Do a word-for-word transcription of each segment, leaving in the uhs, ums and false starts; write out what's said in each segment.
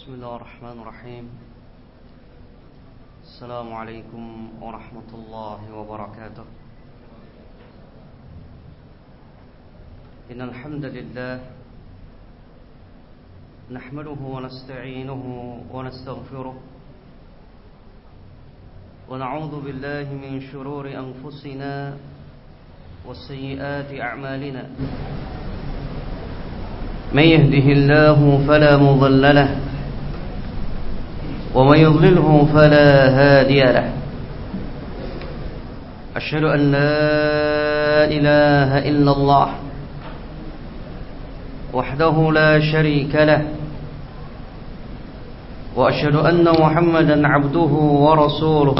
بسم الله الرحمن الرحيم. السلام عليكم ورحمة الله وبركاته. إن الحمد لله نحمده ونستعينه ونستغفره ونعوذ بالله من شرور أنفسنا وسيئات أعمالنا. من يهده الله فلا مضل له ومن يضلله فلا هادي له. أشهد أن لا إله إلا الله وحده لا شريك له، وأشهد أن محمدا عبده ورسوله.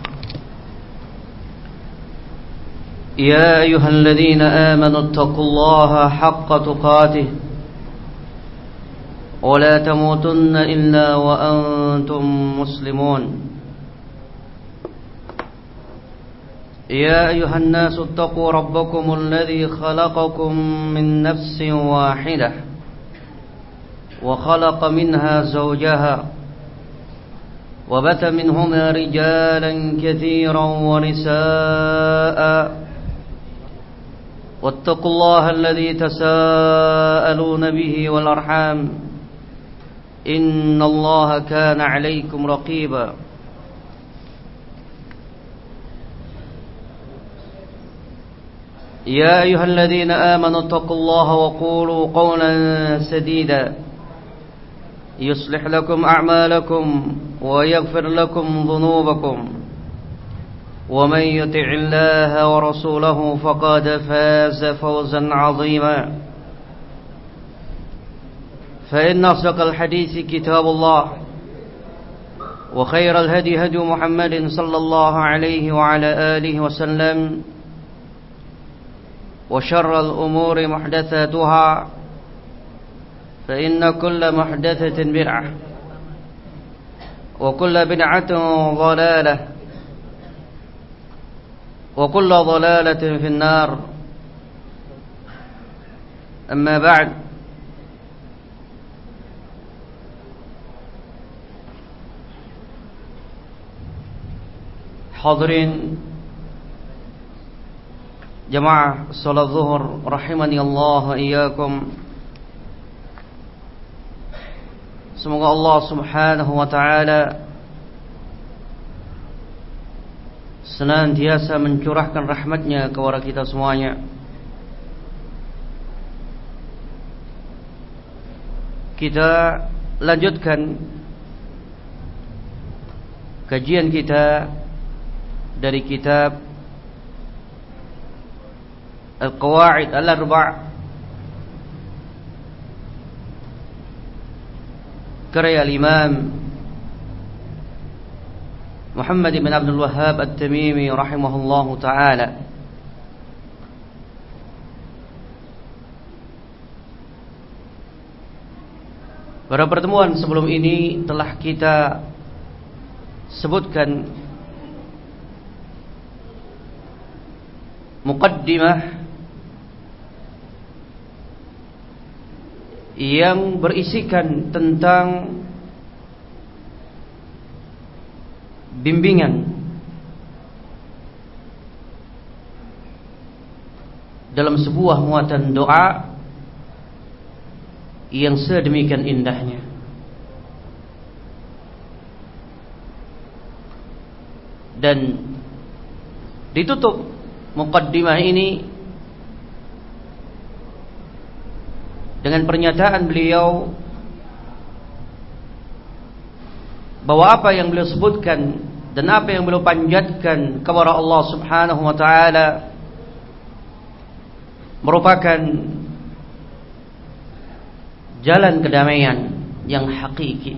يا أيها الذين آمنوا اتقوا الله حق تقاته ولا تموتن إلا وأنتم مسلمون. يا أيها الناس اتقوا ربكم الذي خلقكم من نفس واحدة وخلق منها زوجها وبث منهما رجالا كثيرا ونساء، واتقوا الله الذي تساءلون به والأرحام إن الله كان عليكم رقيبا. يا أيها الذين آمنوا اتقوا الله وقولوا قولا سديدا يصلح لكم أعمالكم ويغفر لكم ذنوبكم، ومن يطع الله ورسوله فقد فاز فوزا عظيما. فإن أصدق الحديث كتاب الله، وخير الهدي هدي محمد صلى الله عليه وعلى آله وسلم، وشر الأمور محدثاتها، فإن كل محدثة بدعة وكل بدعة ضلالة وكل ضلالة في النار. أما بعد، hadirin jamaah salat zuhur rahimani Allah wa iyyakum. Semoga Allah Subhanahu wa taala senantiasa mencurahkan rahmatnya kepada kita semuanya. Kita lanjutkan kajian kita dari kitab Al-Qawaid Al-Arba' karya Imam Muhammad bin Abdul Wahhab At-Tamimi rahimahullahu ta'ala. Pada pertemuan sebelum ini telah kita sebutkan muqaddimah yang berisikan tentang bimbingan dalam sebuah muatan doa yang sedemikian indahnya. Dan ditutup muqaddimah ini dengan pernyataan beliau bahwa apa yang beliau sebutkan dan apa yang beliau panjatkan kepada Allah Subhanahu wa taala merupakan jalan kedamaian yang hakiki,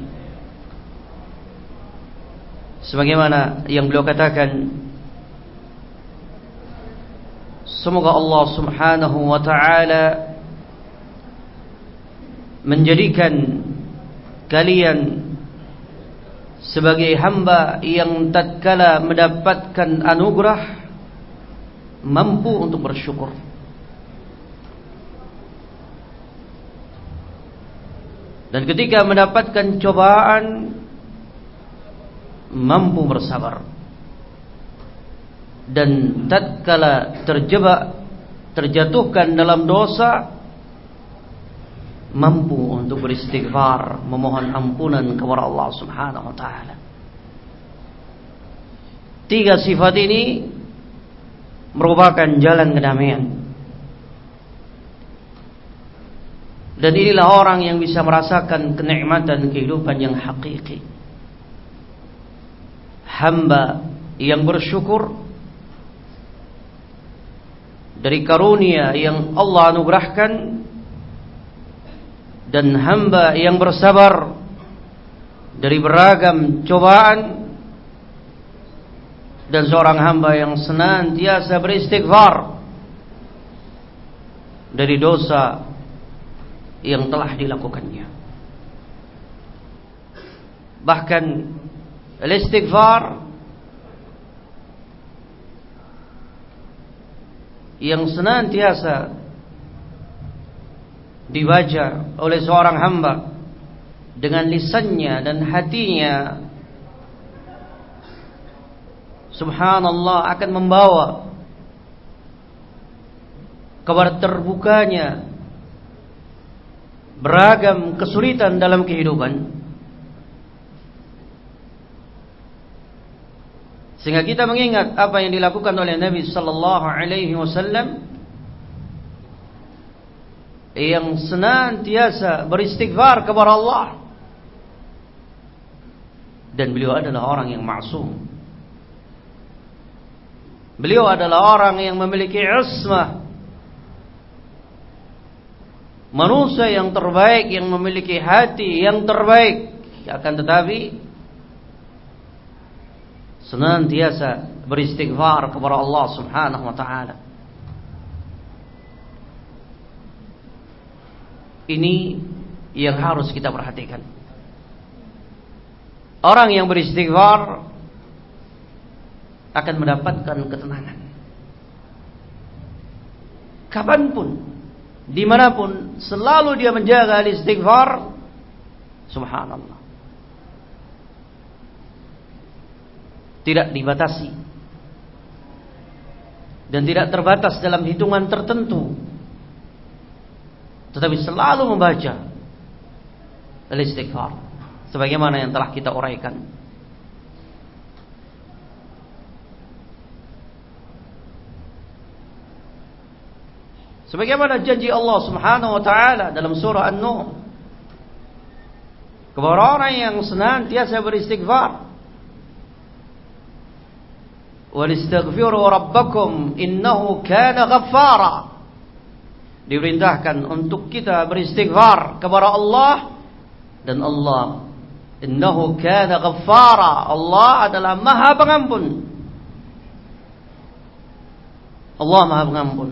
sebagaimana yang beliau katakan, semoga Allah Subhanahu wa ta'ala menjadikan kalian sebagai hamba yang tatkala mendapatkan anugerah mampu untuk bersyukur. Dan ketika mendapatkan cobaan mampu bersabar. Dan tatkala terjebak, terjatuhkan dalam dosa, mampu untuk beristighfar, memohon ampunan kepada Allah Subhanahu wa taala. Tiga sifat ini merupakan jalan kedamaian. Dan inilah orang yang bisa merasakan kenikmatan kehidupan yang hakiki. Hamba yang bersyukur dari karunia yang Allah anugerahkan, dan hamba yang bersabar dari beragam cobaan, dan seorang hamba yang senantiasa beristighfar dari dosa yang telah dilakukannya. Bahkan al-istighfar yang senantiasa dibaca oleh seorang hamba dengan lisannya dan hatinya, subhanallah, akan membawa kabar terbukanya beragam kesulitan dalam kehidupan, sehingga kita mengingat apa yang dilakukan oleh Nabi sallallahu alaihi wasallam yang senantiasa beristighfar kepada Allah, dan beliau adalah orang yang maksum. Beliau adalah orang yang memiliki ismah, manusia yang terbaik, yang memiliki hati yang terbaik. Akan tetapi senantiasa beristighfar kepada Allah Subhanahu wa taala. Ini yang harus kita perhatikan. Orang yang beristighfar akan mendapatkan ketenangan. Kapanpun, dimanapun, selalu dia menjaga istighfar. Subhanallah. Tidak dibatasi dan tidak terbatas dalam hitungan tertentu, tetapi selalu membaca al-istighfar sebagaimana yang telah kita uraikan. Sebagaimana janji Allah Subhanahu wa taala dalam surah An-Nur kepada orang yang senantiasa beristighfar, "Walistaghfiru rabbakum innahu kana ghaffara." Diperintahkan untuk kita beristighfar kepada Allah, dan Allah, innahu kana ghaffara, Allah adalah Maha Pengampun. Allah Maha Pengampun.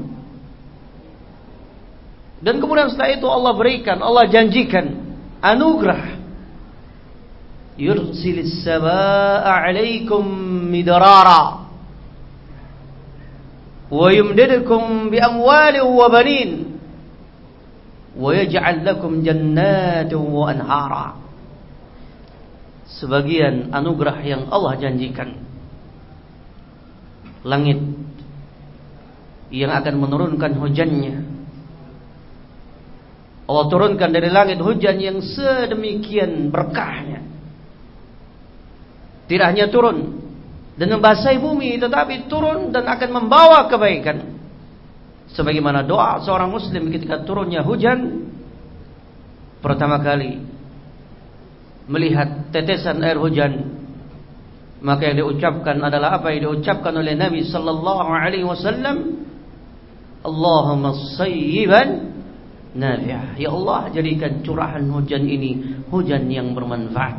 Dan kemudian setelah itu Allah berikan, Allah janjikan anugerah. Yursilis samaa'a 'alaikum midrara wa yumdidukum bi amwalin wa banin wa yaj'al lakum jannatin wa anhara. Sebagian anugerah yang Allah janjikan, langit yang akan menurunkan hujannya. Allah turunkan dari langit hujan yang sedemikian berkahnya. Tidak hanya turun dan membasahi bumi, tetapi turun dan akan membawa kebaikan. Sebagaimana doa seorang muslim ketika turunnya hujan, pertama kali melihat tetesan air hujan, maka yang diucapkan adalah apa yang diucapkan oleh Nabi sallallahu alaihi wasallam, Allahumma sayyiban nafi'ah. Ya Allah, jadikan curahan hujan ini hujan yang bermanfaat.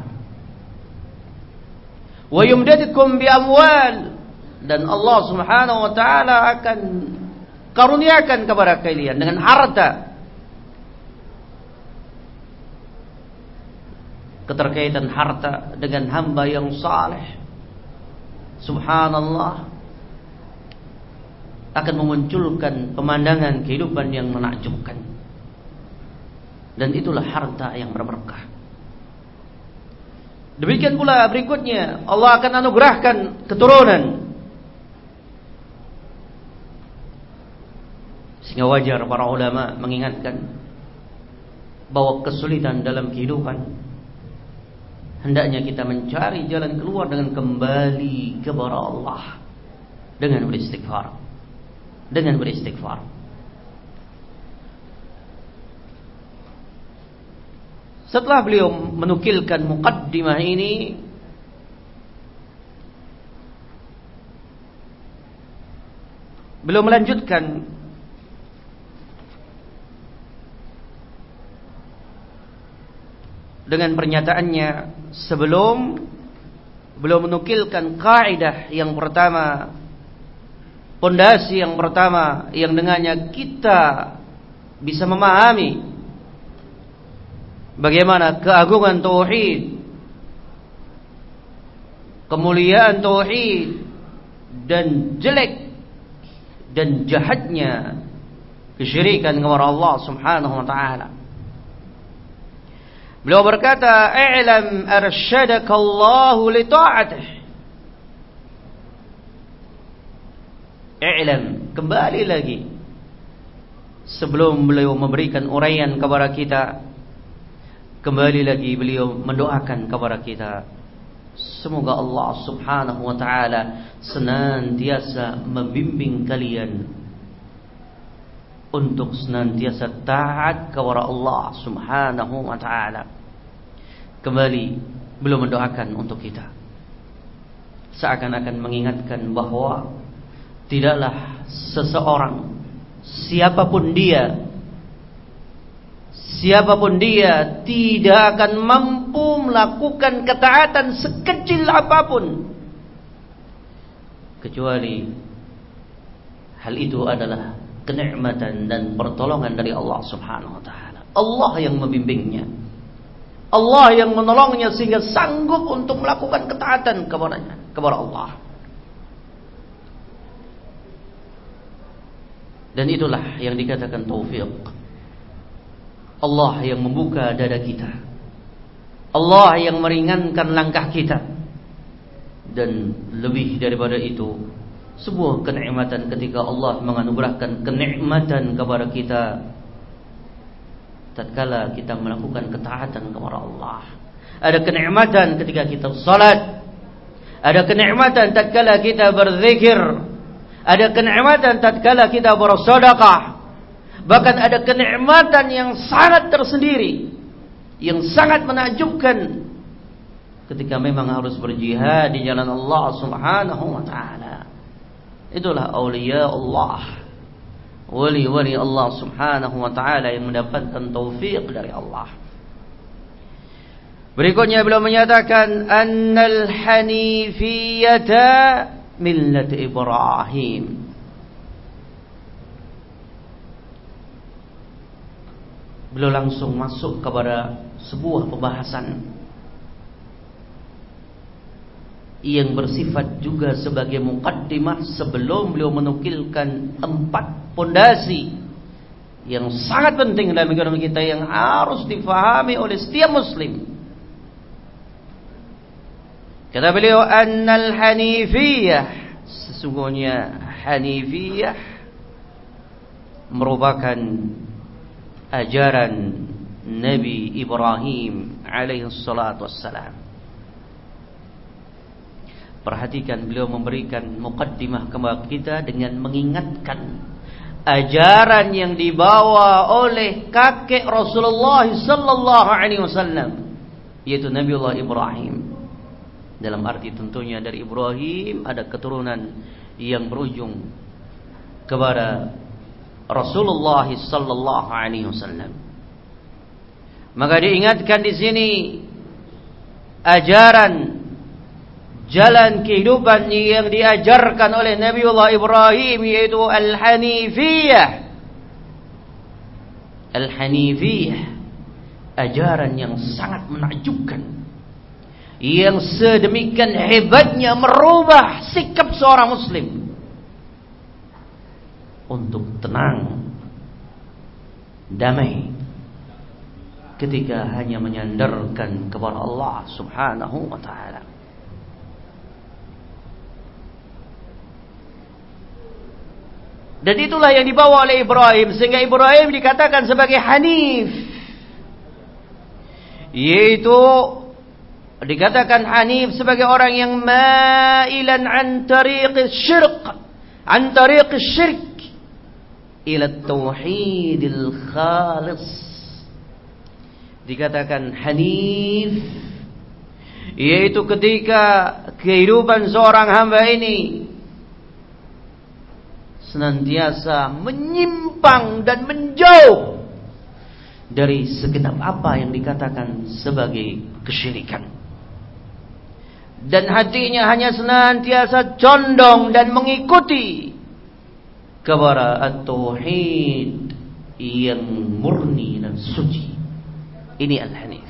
Wa yumdidukum bi amwal, dan Allah Subhanahu wa taala akan karuniakan kepada kalian dengan harta. Keterkaitan harta dengan hamba yang saleh, subhanallah, akan memunculkan pemandangan kehidupan yang menakjubkan. Dan itulah harta yang berberkah. Demikian pula berikutnya, Allah akan anugerahkan keturunan. Sehingga wajar para ulama mengingatkan bahwa kesulitan dalam kehidupan, hendaknya kita mencari jalan keluar dengan kembali kepada Allah, dengan beristighfar, dengan beristighfar. Setelah beliau menukilkan muqaddimah ini, beliau melanjutkan dengan pernyataannya sebelum beliau menukilkan kaidah yang pertama, pondasi yang pertama yang dengannya kita bisa memahami bagaimana keagungan tauhid, kemuliaan tauhid, dan jelek dan jahatnya kesyirikan kepada Allah Subhanahu wa taala. Beliau berkata, "I'lam arsyadakallahu li ta'atihi." I'lam, kembali lagi sebelum beliau memberikan uraian kepada kita, kembali lagi beliau mendoakan kepada kita, semoga Allah Subhanahu wa taala senantiasa membimbing kalian untuk senantiasa taat kepada Allah Subhanahu wa taala. Kembali beliau mendoakan untuk kita, seakan-akan mengingatkan bahwa tidaklah seseorang, siapapun dia, siapapun dia tidak akan mampu melakukan ketaatan sekecil apapun, kecuali hal itu adalah kenikmatan dan pertolongan dari Allah Subhanahu wa taala. Allah yang membimbingnya, Allah yang menolongnya sehingga sanggup untuk melakukan ketaatan kepadanya, kepada Allah. Dan itulah yang dikatakan taufik. Allah yang membuka dada kita, Allah yang meringankan langkah kita, dan lebih daripada itu, sebuah kenikmatan ketika Allah menganugerahkan kenikmatan kepada kita tatkala kita melakukan ketaatan kepada Allah. Ada kenikmatan ketika kita salat, ada kenikmatan tatkala kita berzikir, ada kenikmatan tatkala kita bersedekah. Bahkan ada kenikmatan yang sangat tersendiri, yang sangat menakjubkan ketika memang harus berjihad di jalan Allah Subhanahu wa taala. Itulah auliya Allah, wali-wali Allah Subhanahu wa taala yang mendapatkan taufik dari Allah. Berikutnya beliau menyatakan annal hanifiyata millat Ibrahim. Beliau langsung masuk kepada sebuah pembahasan yang bersifat juga sebagai muqaddimah sebelum beliau menukilkan empat pondasi yang sangat penting dalam kehidupan kita, yang harus difahami oleh setiap muslim. Kata beliau, annal hanifiyah, sesungguhnya hanifiyah merupakan ajaran Nabi Ibrahim alaihi salatu wassalam. Perhatikan, beliau memberikan muqaddimah kepada kita dengan mengingatkan ajaran yang dibawa oleh kakek Rasulullah sallallahu alaihi wasallam, yaitu Nabiullah Ibrahim. Dalam arti tentunya dari Ibrahim ada keturunan yang berujung kepada Rasulullah sallallahu alaihi wasallam. Maka diingatkan di sini ajaran, jalan kehidupan yang diajarkan oleh Nabiullah Ibrahim, yaitu Al-Hanifiyah. Al-Hanifiyah, ajaran yang sangat menakjubkan, yang sedemikian hebatnya merubah sikap seorang muslim untuk tenang, damai, ketika hanya menyandarkan kepada Allah Subhanahu wa ta'ala. Dan itulah yang dibawa oleh Ibrahim, sehingga Ibrahim dikatakan sebagai Hanif, yaitu dikatakan Hanif sebagai orang yang mailan an tariqis syirk, an tariqis syirk ila tauhidil khalis. Dikatakan Hanif, yaitu ketika kehidupan seorang hamba ini senantiasa menyimpang dan menjauh dari segenap apa yang dikatakan sebagai kesyirikan, dan hatinya hanya senantiasa condong dan mengikuti kepada at-tauhid yang murni dan suci. Ini Al-Hanif.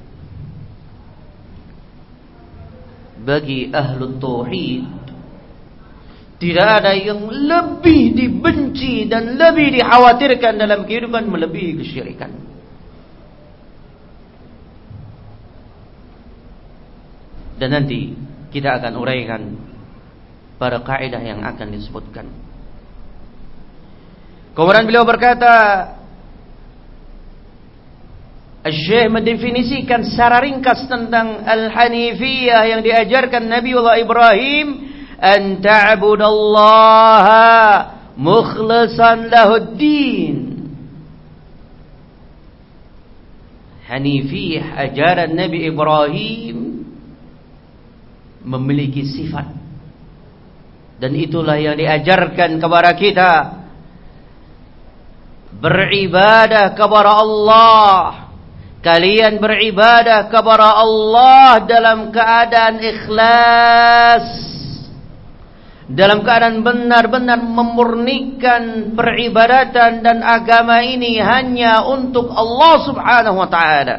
Bagi ahlu tauhid tidak ada yang lebih dibenci dan lebih dikhawatirkan dalam kehidupan melebihi kesyirikan. Dan nanti kita akan uraikan pada kaidah yang akan disebutkan. Kemudian beliau berkata, Syekh mendefinisikan secara ringkas tentang Al-Hanifiyah yang diajarkan Nabiullah Ibrahim, an ta'budallaha mukhlishan lahuddin. Hanifiyah, ajaran Nabi Ibrahim, memiliki sifat, dan itulah yang diajarkan kepada kita, beribadah kepada Allah. Kalian beribadah kepada Allah dalam keadaan ikhlas, dalam keadaan benar-benar memurnikan peribadatan dan agama ini hanya untuk Allah Subhanahu wa ta'ala.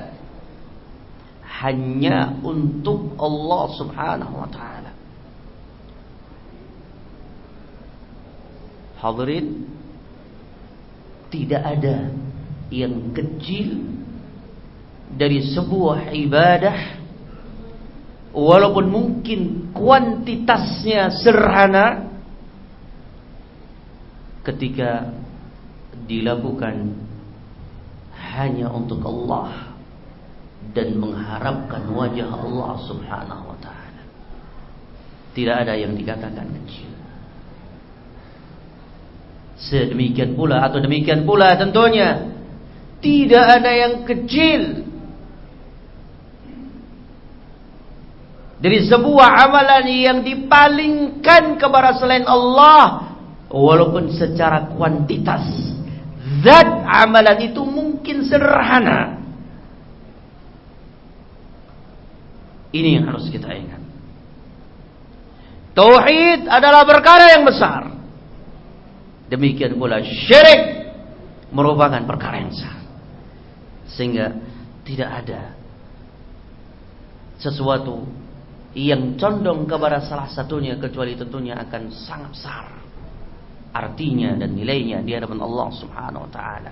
Hanya untuk Allah Subhanahu wa ta'ala. Hadirin, tidak ada yang kecil dari sebuah ibadah, walaupun mungkin kuantitasnya sederhana, ketika dilakukan hanya untuk Allah dan mengharapkan wajah Allah Subhanahu wa ta'ala. Tidak ada yang dikatakan kecil. Sedemikian pula, atau demikian pula tentunya, tidak ada yang kecil dari sebuah amalan yang dipalingkan kepada selain Allah, walaupun secara kuantitas zat amalan itu mungkin sederhana. Ini yang harus kita ingat. Tauhid adalah perkara yang besar. Demikian pula syirik merupakan perkara yang besar. Sehingga tidak ada sesuatu yang condong kepada salah satunya kecuali tentunya akan sangat besar artinya dan nilainya di hadapan Allah Subhanahu wa ta'ala.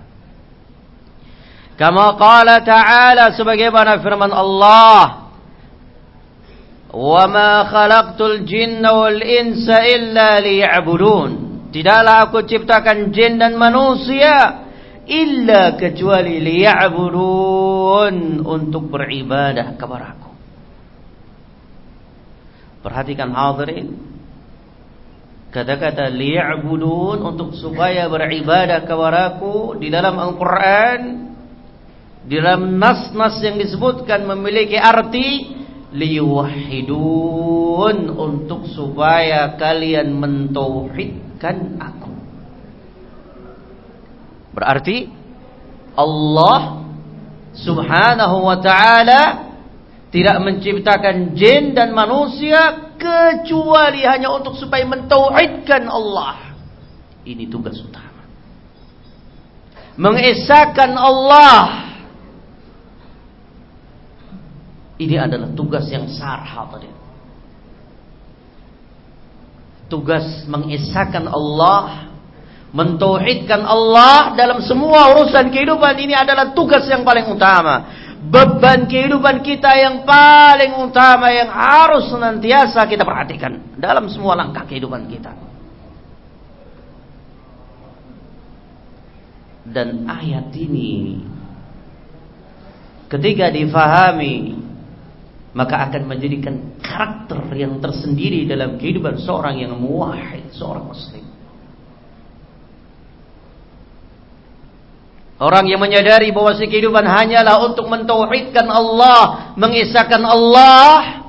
Kama qala ta'ala, sebagaimana firman Allah, "Wa ma khalaqtul jinna wal insa illa liya'budun." Tidaklah aku ciptakan jin dan manusia illa kecuali liya'budun, untuk beribadah kepada aku. Perhatikan hadirin, kata-kata liya'budun, untuk supaya beribadah kepada aku, di dalam Al-Quran, di dalam nas-nas yang disebutkan memiliki arti liyuwahhidun, untuk supaya kalian mentauhidkan aku. Berarti Allah Subhanahu wa ta'ala tidak menciptakan jin dan manusia kecuali hanya untuk supaya mentauhidkan Allah. Ini tugas utama, mengesahkan Allah. Ini adalah tugas yang besar, hadirin. Tugas mengesahkan Allah, Mentauhidkan Allah dalam semua urusan kehidupan ini adalah tugas yang paling utama. Beban kehidupan kita yang paling utama yang harus senantiasa kita perhatikan dalam semua langkah kehidupan kita. Dan ayat ini ketika difahami, maka akan menjadikan karakter yang tersendiri dalam kehidupan seorang yang muwahhid, seorang muslim. Orang yang menyadari bahwa kehidupan hanyalah untuk mentauhidkan Allah, mengesahkan Allah,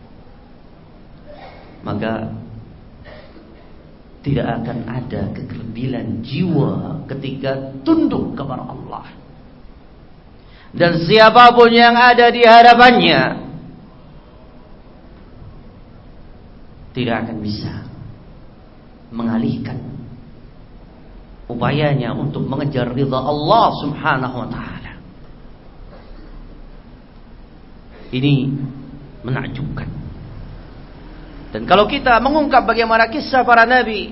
maka tidak akan ada kekerdilan jiwa ketika tunduk kepada Allah. Dan siapapun yang ada di hadapannya tidak akan bisa mengalihkan upayanya untuk mengejar ridha Allah Subhanahu wa taala. Ini menakjubkan. Dan kalau kita mengungkap bagaimana kisah para nabi,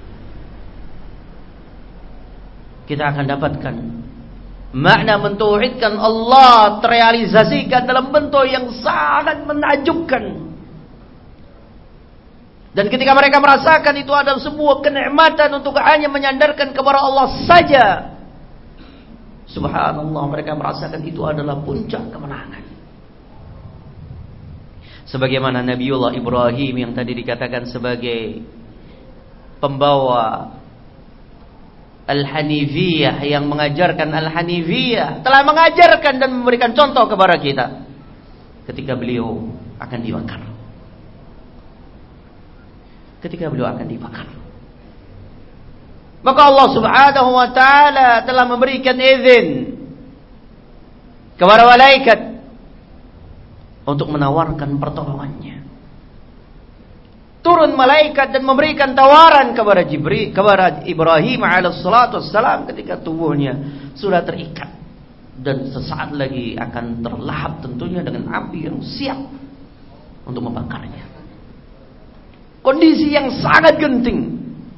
kita akan dapatkan makna mentauhidkan Allah terrealisasikan dalam bentuk yang sangat menakjubkan. Dan ketika mereka merasakan itu adalah sebuah kenikmatan untuk hanya menyandarkan kepada Allah saja, subhanallah, mereka merasakan itu adalah puncak kemenangan. Sebagaimana Nabiullah Ibrahim yang tadi dikatakan sebagai pembawa Al-Hanifiyah, yang mengajarkan Al-Hanifiyah, telah mengajarkan dan memberikan contoh kepada kita ketika beliau akan dibakar. Ketika beliau akan dibakar, maka Allah Subhanahu wa taala telah memberikan izin kepada malaikat untuk menawarkan pertolongannya. Turun malaikat dan memberikan tawaran kepada Jibril, kepada Ibrahim alaihissalatu wassalam ketika tubuhnya sudah terikat dan sesaat lagi akan terlahap tentunya dengan api yang siap untuk membakarnya. Kondisi yang sangat genting.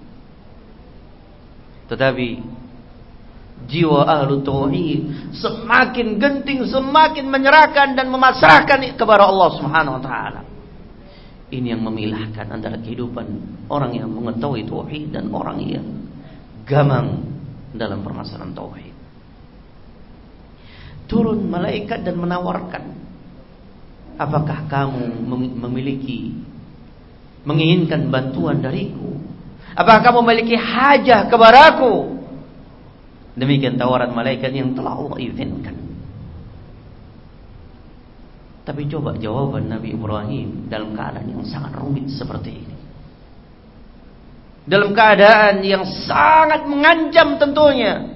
Tetapi jiwa ahlu tauhid semakin genting, semakin menyerahkan dan memasrahkan kepada Allah Subhanahu wa taala. Ini yang memilahkan antara kehidupan orang yang mengetahui tauhid dan orang yang gamang dalam permasalahan tauhid. Turun malaikat dan menawarkan, apakah kamu memiliki, menginginkan bantuan dariku? Apakah kamu memiliki hajah kepadaku? Demikian tawaran malaikat yang telah Allah izinkan. Tapi coba jawaban Nabi Ibrahim dalam keadaan yang sangat rumit seperti ini, dalam keadaan yang sangat mengancam tentunya.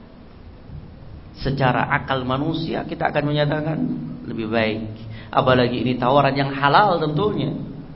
Secara akal manusia kita akan menyatakan lebih baik, apalagi ini tawaran yang halal tentunya,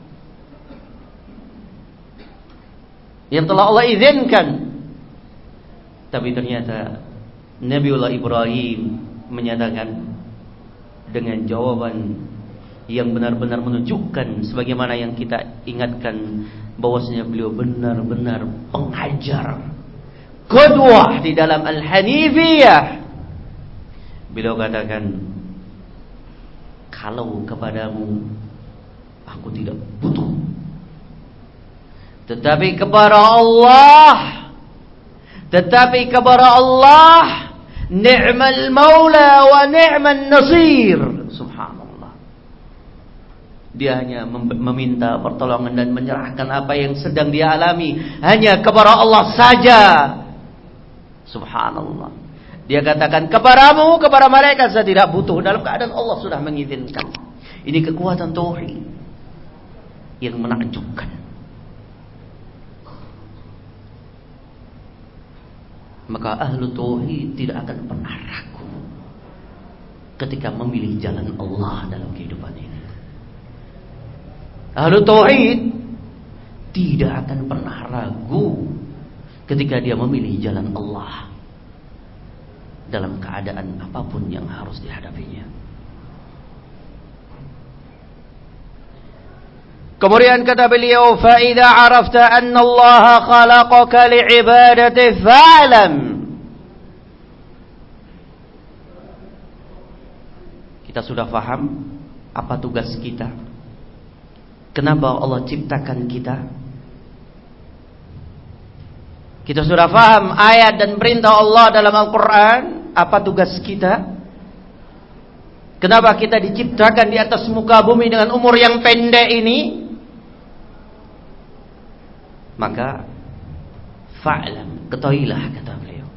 yang telah Allah izinkan. Tapi ternyata Nabiullah Ibrahim menyatakan dengan jawaban yang benar-benar menunjukkan sebagaimana yang kita ingatkan, bahwasanya beliau benar-benar pengajar, qudwah di dalam Al-Hanifiyah. Beliau katakan, kalau kepadamu aku tidak butuh, tetapi kepada Allah, tetapi kepada Allah, ni'mal maula wa ni'man nasir. Subhanallah. Dia hanya meminta pertolongan dan menyerahkan apa yang sedang dia alami hanya kepada Allah saja. Subhanallah. Dia katakan, kepadamu, kepada mereka saya tidak butuh, dalam keadaan Allah sudah mengizinkan. Ini kekuatan tauhid yang menakjubkan. Maka ahlu tauhid tidak akan pernah ragu ketika memilih jalan Allah dalam kehidupan ini. Ahlu tauhid tidak akan pernah ragu ketika dia memilih jalan Allah dalam keadaan apapun yang harus dihadapinya. Kemudian kata beliau, fa idza arafta anna Allah khalaqaka li'ibadatihi fa'lam. Kita sudah paham apa tugas kita? Kenapa Allah ciptakan kita? Kita sudah paham ayat dan perintah Allah dalam Al-Quran. Apa tugas kita? Kenapa kita diciptakan di atas muka bumi dengan umur yang pendek ini? Maka fa'lam, ketahuilah kata beliau,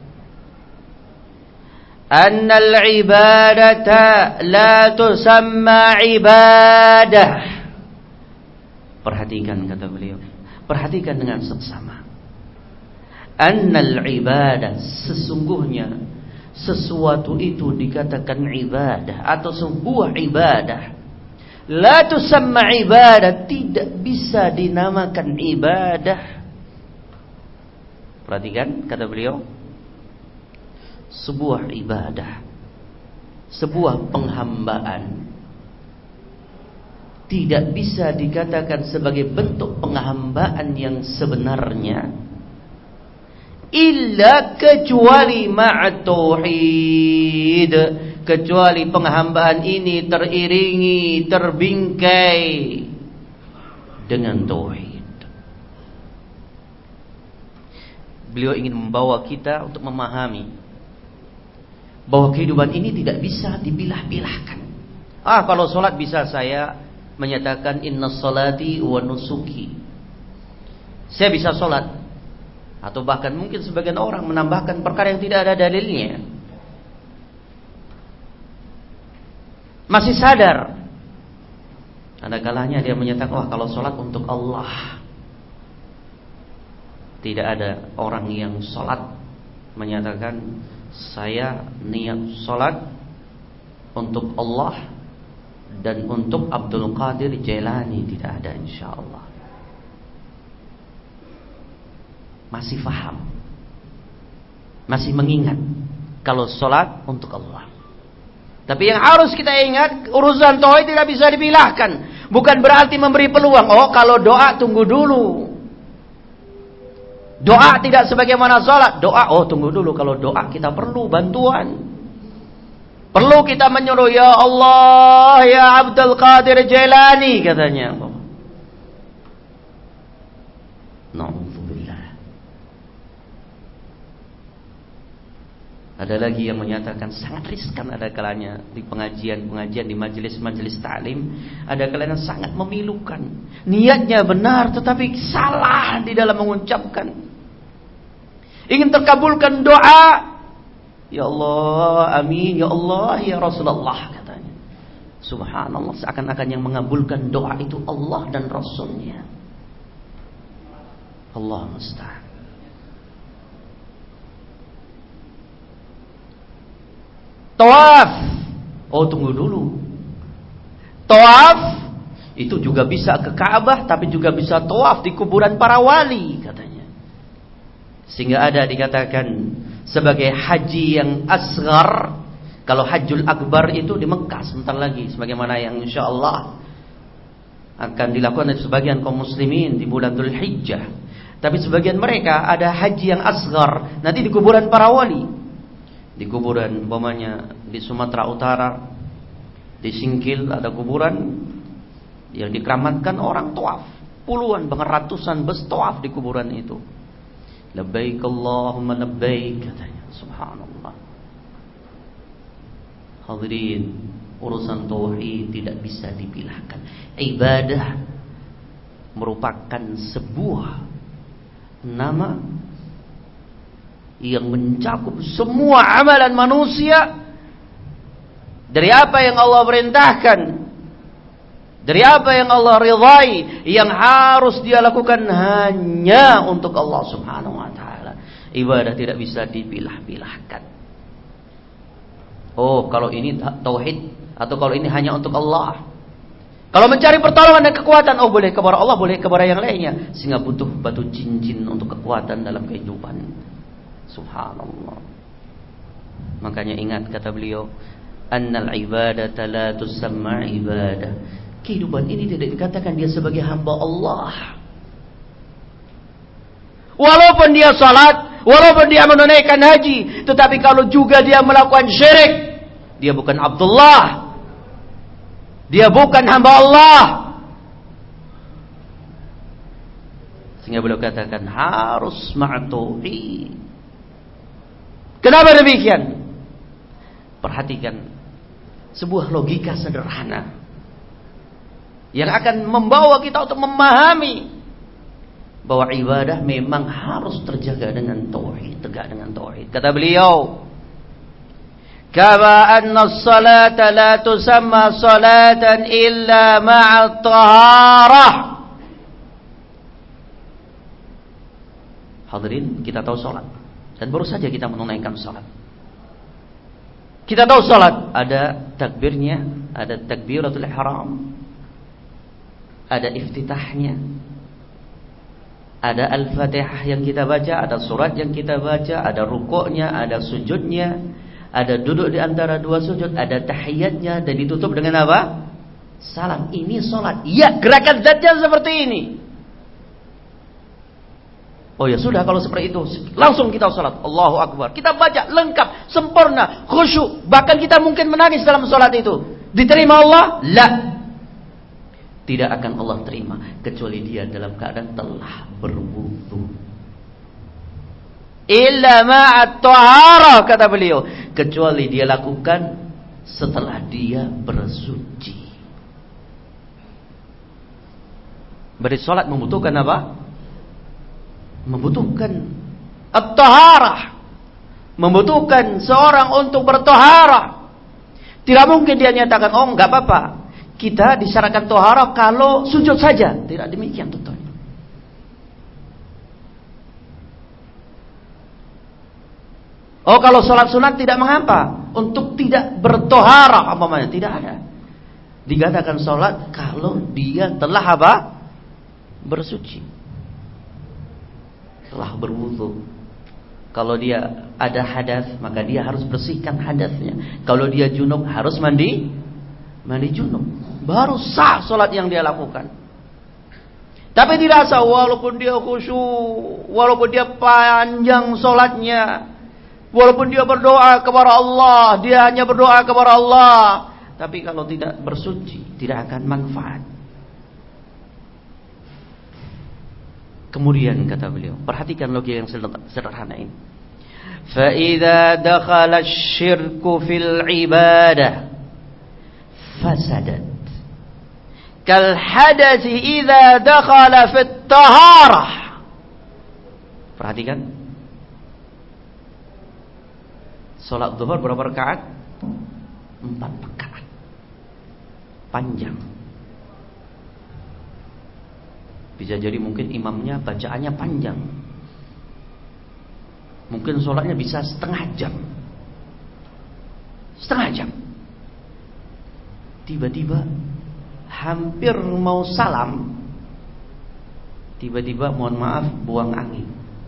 annal ibadata la tusamma ibadah. Perhatikan kata beliau, perhatikan dengan seksama. Annal ibadah, sesungguhnya sesuatu itu dikatakan ibadah atau sebuah ibadah. La tusamma ibadah, tidak bisa dinamakan ibadah. Perhatikan kata beliau, sebuah ibadah, sebuah penghambaan tidak bisa dikatakan sebagai bentuk penghambaan yang sebenarnya illa kecuali ma'at tauhid, kecuali penghambaan ini teriringi, terbingkai dengan tauhid. Beliau ingin membawa kita untuk memahami bahwa kehidupan ini tidak bisa dipilah-pilahkan. Ah, kalau sholat bisa saya menyatakan inna sholati wa nusuki, saya bisa sholat. Atau bahkan mungkin sebagian orang menambahkan perkara yang tidak ada dalilnya. Masih sadar. Ada kalanya dia menyatakan, wah kalau sholat untuk Allah. Tidak ada orang yang sholat menyatakan, saya niat sholat untuk Allah dan untuk Abdul Qadir Jailani. Tidak ada, insya Allah. Masih faham, masih mengingat kalau sholat untuk Allah. Tapi yang harus kita ingat, urusan tauhid tidak bisa dipilahkan. Bukan berarti memberi peluang, oh kalau doa tunggu dulu. Doa tidak sebagaimana sholat. Doa, oh tunggu dulu, kalau doa kita perlu bantuan. Perlu kita menyuruh, ya Allah, ya Abdul Qadir Jailani katanya. Na'udzubillah. Ada lagi yang menyatakan sangat riskan ada kalanya di pengajian-pengajian, di majelis-majelis ta'lim, ada kalanya sangat memilukan. Niatnya benar tetapi salah di dalam mengucapkan. Ingin terkabulkan doa, ya Allah, amin, ya Allah, ya Rasulullah katanya. Subhanallah, seakan-akan yang mengabulkan doa itu Allah dan Rasulnya. Allah musta'an. Tawaf, oh tunggu dulu. Tawaf itu juga bisa ke Ka'bah, tapi juga bisa tawaf di kuburan para wali katanya. Sehingga ada dikatakan sebagai haji yang asghar. Kalau hajjul akbar itu di Mekah sebentar lagi, sebagaimana yang insyaallah akan dilakukan oleh sebagian kaum muslimin di bulan Dzulhijjah. Tapi sebagian mereka ada haji yang asghar, nanti di kuburan para wali. Di kuburan umpamanya di Sumatera Utara, di Singkil ada kuburan yang dikeramatkan orang tawaf. Puluhan bahkan ratusan bus tawaf di kuburan itu. Labbaik Allahumma labbaik katanya. Subhanallah. Hadirin, urusan tauhid tidak bisa dipilahkan. Ibadah merupakan sebuah nama yang mencakup semua amalan manusia, dari apa yang Allah perintahkan, dari apa yang Allah ridhai, yang harus dia lakukan hanya untuk Allah Subhanahu wa taala. Ibadah tidak bisa dipilah-pilahkan. Oh, kalau ini tauhid atau kalau ini hanya untuk Allah. Kalau mencari pertolongan dan kekuatan, oh boleh kepada Allah, boleh kepada yang lainnya, sehingga butuh batu cincin untuk kekuatan dalam kehidupan. Subhanallah. Makanya ingat kata beliau, annal ibadata la tusamma ibadah. kehidupan ini tidak dikatakan dia sebagai hamba Allah. Walaupun dia salat, walaupun dia menunaikan haji, tetapi kalau juga dia melakukan syirik, dia bukan Abdullah, dia bukan hamba Allah. Sehingga beliau katakan harus ma'tauhid. Kenapa demikian? Perhatikan sebuah logika sederhana yang akan membawa kita untuk memahami bahwa ibadah memang harus terjaga dengan tauhid, tegak dengan tauhid. Kata beliau, kama anna as-salata la tusamma salatan illa ma'a taharah. Hadirin, kita tahu salat dan baru saja kita menunaikan salat. Kita tahu salat ada takbirnya, ada takbiratul ihram, ada iftitahnya, ada al-fatihah yang kita baca, ada surat yang kita baca, ada rukuknya, ada sujudnya, ada duduk di antara dua sujud, ada tahiyatnya, dan ditutup dengan apa? Salam. Ini salat. Iya, gerakan zatnya seperti ini. Oh ya sudah, kalau seperti itu langsung kita salat. Allahu Akbar. Kita baca lengkap, sempurna, khusyuk. Bahkan kita mungkin menangis dalam salat itu. Diterima Allah? La. Tidak akan Allah terima kecuali dia dalam keadaan telah berwudu. Illa ma'at taharah, kata beliau, kecuali dia lakukan setelah dia bersuci. Bersolat membutuhkan apa? Membutuhkan at-taharah, membutuhkan seorang untuk bertaharah. Tidak mungkin dia nyatakan, oh enggak apa-apa, kita disyaratkan taharah kalau sujud saja. Tidak demikian, tuan. Oh, kalau sholat sunat tidak mengapa untuk tidak bertaharah, umpamanya, tidak ada. Dikatakan sholat kalau dia telah apa? Bersuci, telah berwudu. Kalau dia ada hadas, maka dia harus bersihkan hadasnya. Kalau dia junub, harus mandi mandi junub. Baru sah solat yang dia lakukan. Tapi tidak sah walaupun dia khusyuk, walaupun dia panjang solatnya, walaupun dia berdoa kepada Allah, dia hanya berdoa kepada Allah. Tapi kalau tidak bersuci, tidak akan manfaat. Kemudian kata beliau, perhatikan logika yang sederhana ini. Fa idza dakhala asy-syirku fil ibadah fasadat kal hadathi idza dakhala fit taharah. Perhatikan. Salat zuhur berapa rakaat? Empat rakaat. Panjang. Bisa jadi mungkin imamnya bacaannya panjang. Mungkin sholatnya bisa setengah jam. Setengah jam. Tiba-tiba hampir mau salam, tiba-tiba mohon maaf buang angin.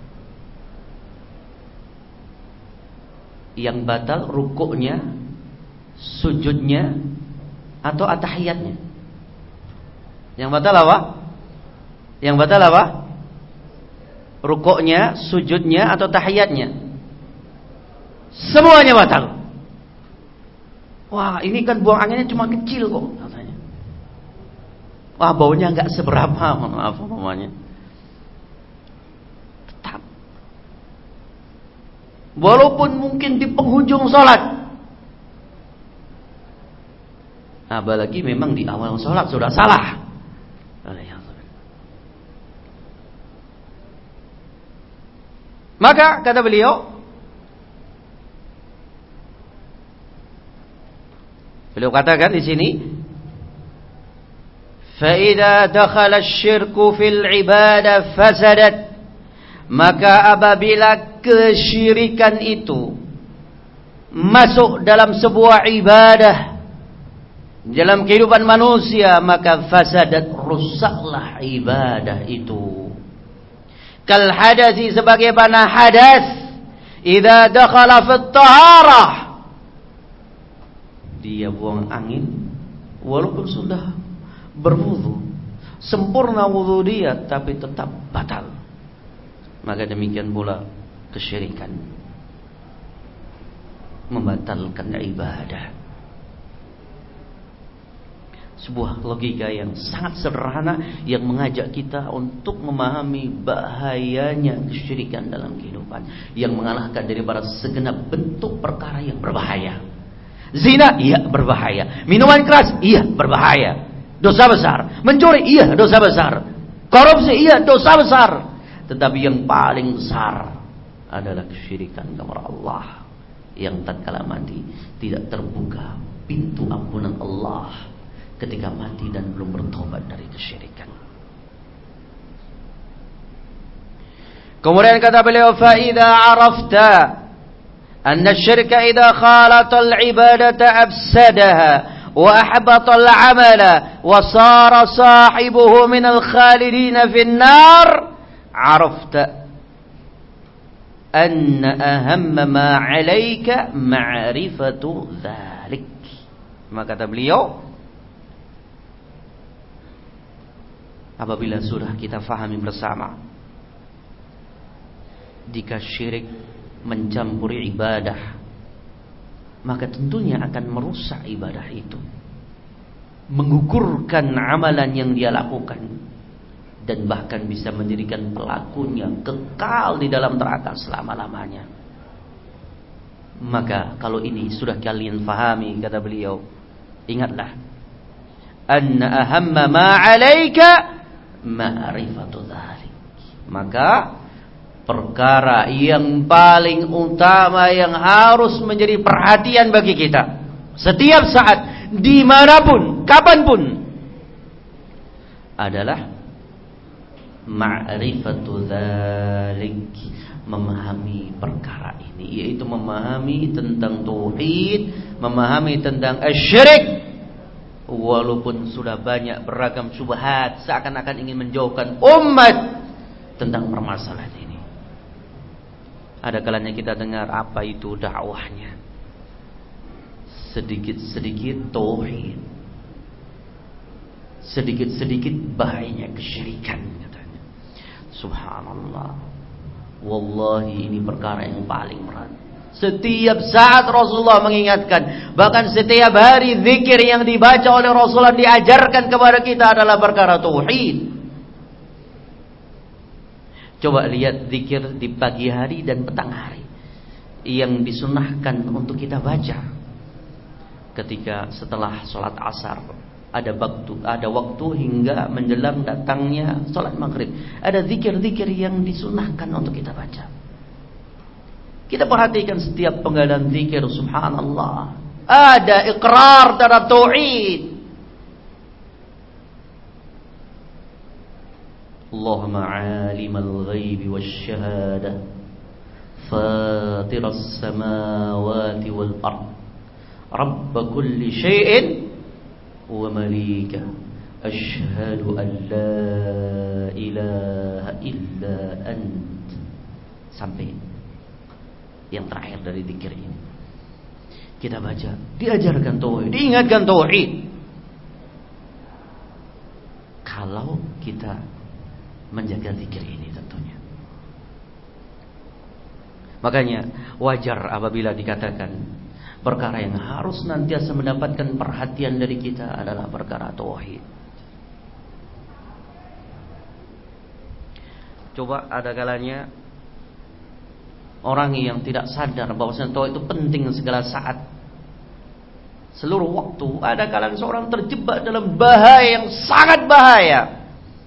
Yang batal rukuknya, sujudnya, atau atahiyatnya? Yang batal apa? Yang batal apa? Rukuknya, sujudnya, atau tahiyatnya? Semuanya batal. Wah, ini kan buang anginnya cuma kecil kok, katanya. Wah, baunya nggak seberapa, mohon maaf namanya. Tetap. Walaupun mungkin di penghujung sholat. Apalagi memang di awal sholat sudah salah. Maka kata beliau, beliau katakan di sini, fa idza dakhala asy-syirku fil ibadah fasadat, maka apabila kesyirikan itu masuk dalam sebuah ibadah, dalam kehidupan manusia, maka fasadat, rusaklah ibadah itu. Kal hadasi, sebagaimana hadas, idza dakhala fit taharah, dia buang angin walaupun sudah berwudu, sempurna wudu dia, tapi tetap batal. Maka demikian pula kesyirikan, membatalkan ibadah. Sebuah logika yang sangat sederhana yang mengajak kita untuk memahami bahayanya kesyirikan dalam kehidupan, yang mengalahkan daripada segenap bentuk perkara yang berbahaya. Zina, iya berbahaya. Minuman keras, iya berbahaya, dosa besar. Mencuri, iya dosa besar. Korupsi, iya dosa besar. Tetapi yang paling besar adalah kesyirikan kepada Allah, yang tatkala mati tidak terbuka pintu ampunan Allah ketika mati dan belum bertobat dari kesyirikan. Kemudian kata beliau, fa idza arafta anna asy-syirka idza khalata al-ibadata afsadaha wa ahbata al-'amala wa sara sahibuhu min al-khalidin fi an-nar, arafta anna ahamma ma 'alaika ma'rifatu dzalik. Maka kata beliau, apabila sudah kita fahami bersama, jika syirik mencampuri ibadah, maka tentunya akan merusak ibadah itu, menggugurkan amalan yang dia lakukan, dan bahkan bisa menjadikan pelakunya kekal di dalam neraka selama-lamanya. Maka kalau ini sudah kalian fahami, kata beliau, ingatlah, anna ahamma ma 'alaika ma'rifatu dzalik. Maka perkara yang paling utama yang harus menjadi perhatian bagi kita setiap saat, dimanapun, kapanpun, adalah ma'rifatu dzalik, memahami perkara ini, yaitu memahami tentang tauhid, memahami tentang asyirik. Walaupun sudah banyak beragam syubhat seakan-akan ingin menjauhkan umat tentang permasalahan ini, ada kalanya kita dengar apa itu dakwahnya, sedikit-sedikit tauhid, sedikit-sedikit bahayanya kesyirikan, katanya. Subhanallah, wallahi ini perkara yang paling berat. Setiap saat Rasulullah mengingatkan, bahkan setiap hari zikir yang dibaca oleh Rasulullah diajarkan kepada kita adalah perkara tauhid. Coba lihat zikir di pagi hari dan petang hari yang disunahkan untuk kita baca ketika setelah sholat asar. Ada waktu, ada waktu hingga menjelang datangnya sholat maghrib. Ada zikir-zikir yang disunahkan untuk kita baca. Kita perhatikan setiap penggalan zikir, subhanallah, ada iqrar terhadap tauhid. Allahumma 'alimal ghaibi wasyahada, fatiras samawati wal ard, rabb kulli syai'in wa malika, asyhadu an la ilaha illa ant, sampai yang terakhir dari zikir ini. Kita baca, diajarkan tauhid, diingatkan tauhid. Kalau kita menjaga zikir ini tentunya. Makanya wajar apabila dikatakan perkara yang harus nantiasa mendapatkan perhatian dari kita adalah perkara tauhid. Coba ada kalanya orang yang tidak sadar bahwasanya tauhid itu penting segala saat, seluruh waktu. Ada kalanya seorang terjebak dalam bahaya yang sangat bahaya.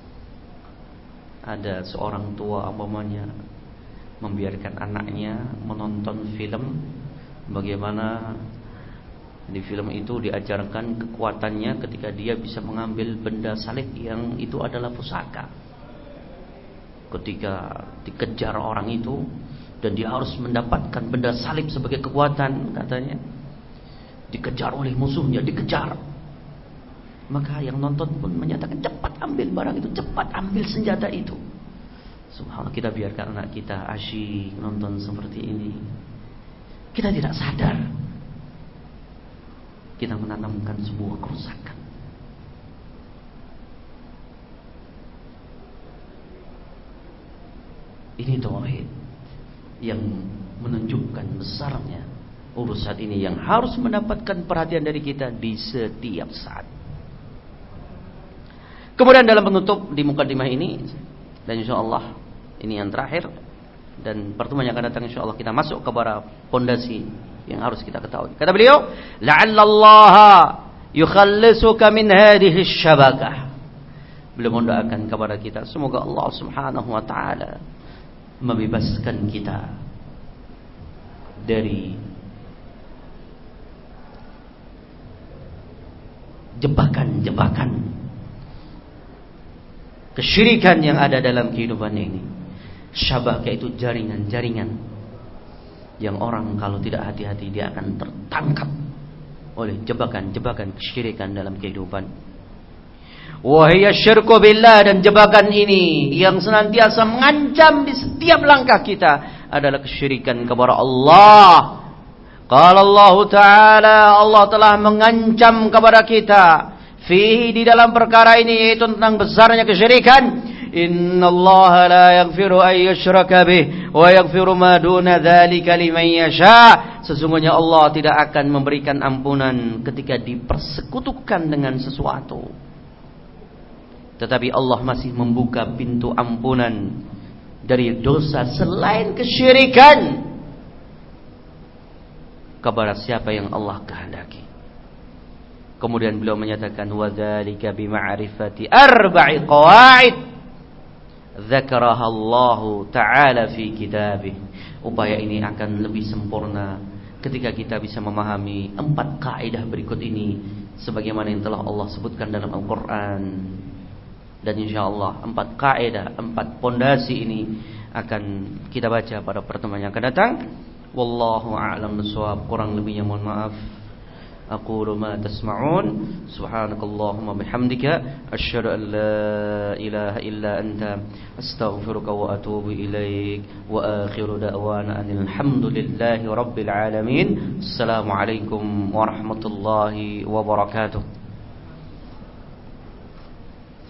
Ada seorang tua umpamanya membiarkan anaknya menonton film, bagaimana di film itu diajarkan kekuatannya ketika dia bisa mengambil benda salib yang itu adalah pusaka. Ketika dikejar orang itu dan dia harus mendapatkan benda salib sebagai kekuatan, katanya dikejar oleh musuhnya, dikejar. Maka yang nonton pun menyatakan, cepat ambil barang itu, cepat ambil senjata itu. Subhanallah, kita biarkan anak kita asyik nonton seperti ini. Kita tidak sadar kita menanamkan sebuah kerusakan. Ini tauhid yang menunjukkan besarnya urusan ini yang harus mendapatkan perhatian dari kita di setiap saat. Kemudian dalam penutup di mukadimah ini, dan insyaallah ini yang terakhir, dan pertemuan yang akan datang insyaallah kita masuk kepada pondasi yang harus kita ketahui. Kata beliau, la'allallaha yukhallisuka min hadhihi syabakah. Beliau mendoakan kepada kita, semoga Allah Subhanahu wa taala membebaskan kita dari jebakan-jebakan kesyirikan yang ada dalam kehidupan ini. Syabakah itu jaringan-jaringan yang orang kalau tidak hati-hati dia akan tertangkap oleh jebakan-jebakan kesyirikan dalam kehidupan. Wahia syirku billah, dan jebakan ini yang senantiasa mengancam di setiap langkah kita adalah kesyirikan kepada Allah. Qala Allah Ta'ala, Allah telah mengancam kepada kita fihi, di dalam perkara ini, yaitu tentang besarnya kesyirikan. Innallaha la yaghfiru ay yushraka bih wa yaghfiru ma duna dzalika liman yasha. Sesungguhnya Allah tidak akan memberikan ampunan ketika dipersekutukan dengan sesuatu, tetapi Allah masih membuka pintu ampunan dari dosa selain kesyirikan kepada siapa yang Allah kehendaki. Kemudian beliau menyatakan, wa dzalika bi ma'rifati arba'i qawaid dzakaraha Allah Ta'ala fi kitabih. Upaya ini akan lebih sempurna ketika kita bisa memahami empat kaidah berikut ini sebagaimana yang telah Allah sebutkan dalam Al-Qur'an. Dan insyaallah empat kaidah, empat pondasi ini akan kita baca pada pertemuan yang akan datang. Wallahu a'lam bishawab. Kurang lebihnya mohon maaf. Aqulu ma tasma'un. Subhanakallahumma bihamdika asyhadu an la ilaha illa anta astaghfiruka wa atubu ilaik. Wa akhiru da'wana alhamdulillahi rabbil alamin. Assalamualaikum warahmatullahi wabarakatuh.